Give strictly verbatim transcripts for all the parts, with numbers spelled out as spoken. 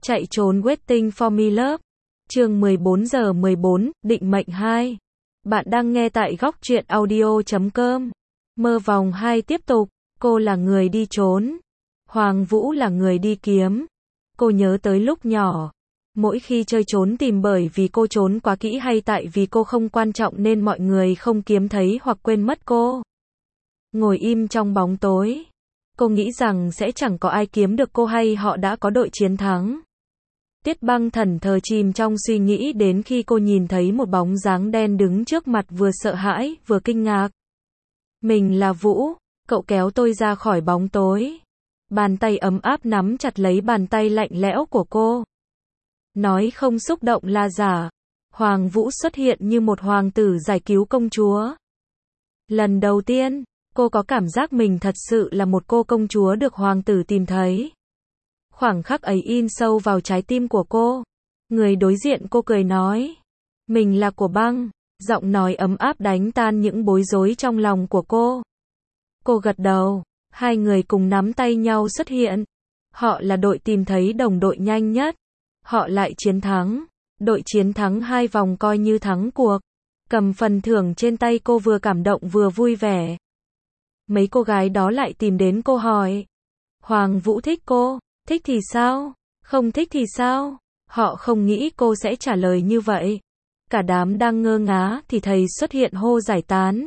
Chạy trốn Waiting for Me Love. Chương mười bốn giờ mười bốn, định mệnh hai. Bạn đang nghe tại góc truyện audio chấm com. Mơ vòng hai tiếp tục. Cô là người đi trốn. Hoàng Vũ là người đi kiếm. Cô nhớ tới lúc nhỏ. Mỗi khi chơi trốn tìm bởi vì cô trốn quá kỹ hay tại vì cô không quan trọng nên mọi người không kiếm thấy hoặc quên mất cô. Ngồi im trong bóng tối. Cô nghĩ rằng sẽ chẳng có ai kiếm được cô hay họ đã có đội chiến thắng. Tiết Băng thẫn thờ chìm trong suy nghĩ đến khi cô nhìn thấy một bóng dáng đen đứng trước mặt vừa sợ hãi, vừa kinh ngạc. Mình là Vũ, cậu kéo tôi ra khỏi bóng tối. Bàn tay ấm áp nắm chặt lấy bàn tay lạnh lẽo của cô. Nói không xúc động là giả. Hoàng Vũ xuất hiện như một hoàng tử giải cứu công chúa. Lần đầu tiên, cô có cảm giác mình thật sự là một cô công chúa được hoàng tử tìm thấy. Khoảng khắc ấy in sâu vào trái tim của cô. Người đối diện cô cười nói. Mình là của Băng. Giọng nói ấm áp đánh tan những bối rối trong lòng của cô. Cô gật đầu. Hai người cùng nắm tay nhau xuất hiện. Họ là đội tìm thấy đồng đội nhanh nhất. Họ lại chiến thắng. Đội chiến thắng hai vòng coi như thắng cuộc. Cầm phần thưởng trên tay cô vừa cảm động vừa vui vẻ. Mấy cô gái đó lại tìm đến cô hỏi. Hoàng Vũ thích cô. Thích thì sao? Không thích thì sao? Họ không nghĩ cô sẽ trả lời như vậy. Cả đám đang ngơ ngá thì thầy xuất hiện hô giải tán.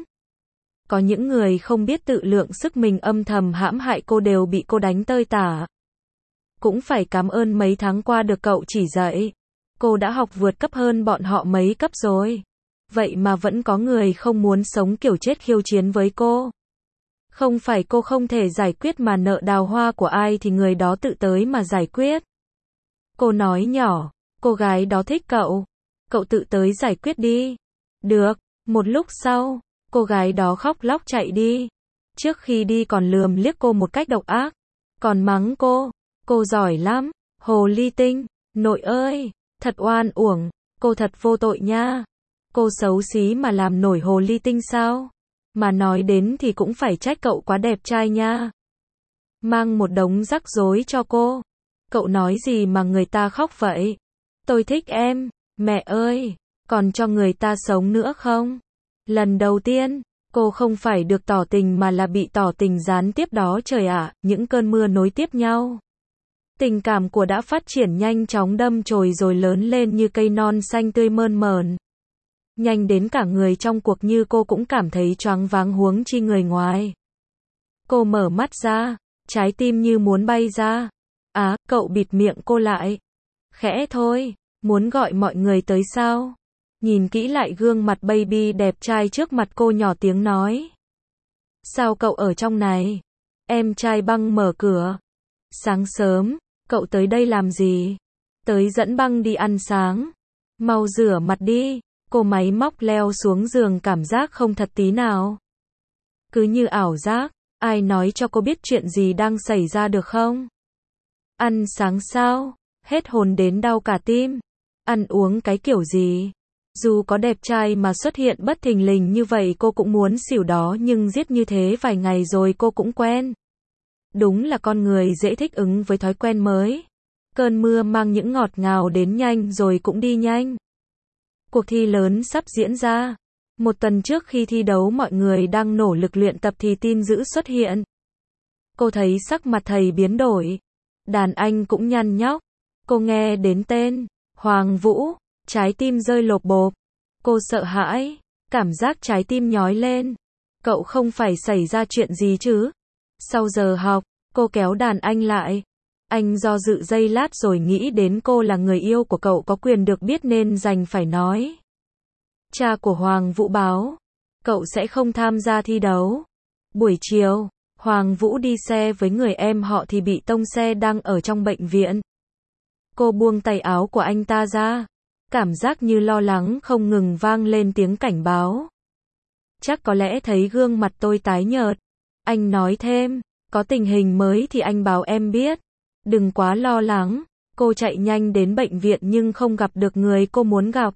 Có những người không biết tự lượng sức mình âm thầm hãm hại cô đều bị cô đánh tơi tả. Cũng phải cảm ơn mấy tháng qua được cậu chỉ dạy. Cô đã học vượt cấp hơn bọn họ mấy cấp rồi. Vậy mà vẫn có người không muốn sống kiểu chết khiêu chiến với cô. Không phải cô không thể giải quyết mà nợ đào hoa của ai thì người đó tự tới mà giải quyết. Cô nói nhỏ, cô gái đó thích cậu. Cậu tự tới giải quyết đi. Được, một lúc sau, cô gái đó khóc lóc chạy đi. Trước khi đi còn lườm liếc cô một cách độc ác. Còn mắng cô, cô giỏi lắm, hồ ly tinh, nội ơi, thật oan uổng, cô thật vô tội nha. Cô xấu xí mà làm nổi hồ ly tinh sao? Mà nói đến thì cũng phải trách cậu quá đẹp trai nha. Mang một đống rắc rối cho cô. Cậu nói gì mà người ta khóc vậy? Tôi thích em, mẹ ơi, còn cho người ta sống nữa không? Lần đầu tiên, cô không phải được tỏ tình mà là bị tỏ tình gián tiếp đó trời ạ, những cơn mưa nối tiếp nhau. Tình cảm của đã phát triển nhanh chóng đâm chồi rồi lớn lên như cây non xanh tươi mơn mởn. Nhanh đến cả người trong cuộc như cô cũng cảm thấy choáng váng huống chi người ngoài. Cô mở mắt ra, trái tim như muốn bay ra. Á, cậu bịt miệng cô lại. Khẽ thôi, muốn gọi mọi người tới sao? Nhìn kỹ lại gương mặt baby đẹp trai trước mặt cô nhỏ tiếng nói. Sao cậu ở trong này? Em trai Băng mở cửa. Sáng sớm, cậu tới đây làm gì? Tới dẫn Băng đi ăn sáng. Mau rửa mặt đi. Cô máy móc leo xuống giường cảm giác không thật tí nào. Cứ như ảo giác, ai nói cho cô biết chuyện gì đang xảy ra được không? Ăn sáng sao? Hết hồn đến đau cả tim. Ăn uống cái kiểu gì? Dù có đẹp trai mà xuất hiện bất thình lình như vậy cô cũng muốn xỉu đó nhưng giết như thế vài ngày rồi cô cũng quen. Đúng là con người dễ thích ứng với thói quen mới. Cơn mưa mang những ngọt ngào đến nhanh rồi cũng đi nhanh. Cuộc thi lớn sắp diễn ra. Một tuần trước khi thi đấu mọi người đang nỗ lực luyện tập thì tin dữ xuất hiện. Cô thấy sắc mặt thầy biến đổi. Đàn anh cũng nhăn nhóc. Cô nghe đến tên Hoàng Vũ, trái tim rơi lộp bộp. Cô sợ hãi, cảm giác trái tim nhói lên. Cậu không phải xảy ra chuyện gì chứ? Sau giờ học, cô kéo đàn anh lại. Anh do dự giây lát rồi nghĩ đến cô là người yêu của cậu có quyền được biết nên đành phải nói. Cha của Hoàng Vũ báo, cậu sẽ không tham gia thi đấu. Buổi chiều, Hoàng Vũ đi xe với người em họ thì bị tông xe đang ở trong bệnh viện. Cô buông tay áo của anh ta ra. Cảm giác như lo lắng không ngừng vang lên tiếng cảnh báo. Chắc có lẽ thấy gương mặt tôi tái nhợt. Anh nói thêm, có tình hình mới thì anh báo em biết. Đừng quá lo lắng. Cô chạy nhanh đến bệnh viện nhưng không gặp được người cô muốn gặp.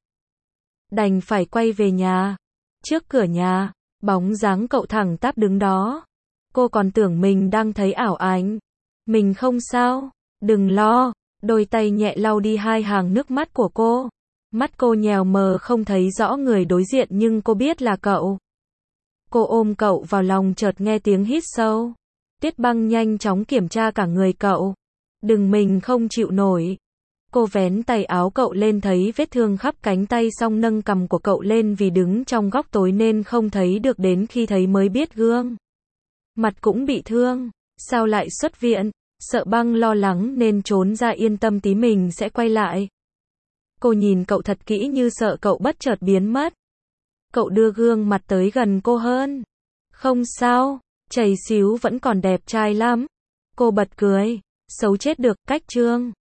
Đành phải quay về nhà. Trước cửa nhà, bóng dáng cậu thẳng tắp đứng đó. Cô còn tưởng mình đang thấy ảo ảnh. Mình không sao, đừng lo, Đôi tay nhẹ lau đi hai hàng nước mắt của cô. Mắt cô nhèo mờ không thấy rõ người đối diện nhưng cô biết là cậu. Cô ôm cậu vào lòng chợt nghe tiếng hít sâu. Tiết Băng nhanh chóng kiểm tra cả người cậu. Đừng mình không chịu nổi. Cô vén tay áo cậu lên thấy vết thương khắp cánh tay xong nâng cằm của cậu lên vì đứng trong góc tối nên không thấy được đến khi thấy mới biết gương. Mặt cũng bị thương. Sao lại xuất viện? Sợ Băng lo lắng nên trốn ra yên tâm tí mình sẽ quay lại. Cô nhìn cậu thật kỹ như sợ cậu bất chợt biến mất. Cậu đưa gương mặt tới gần cô hơn. Không sao, chảy xíu vẫn còn đẹp trai lắm. Cô bật cười. Xấu chết được, cách trương.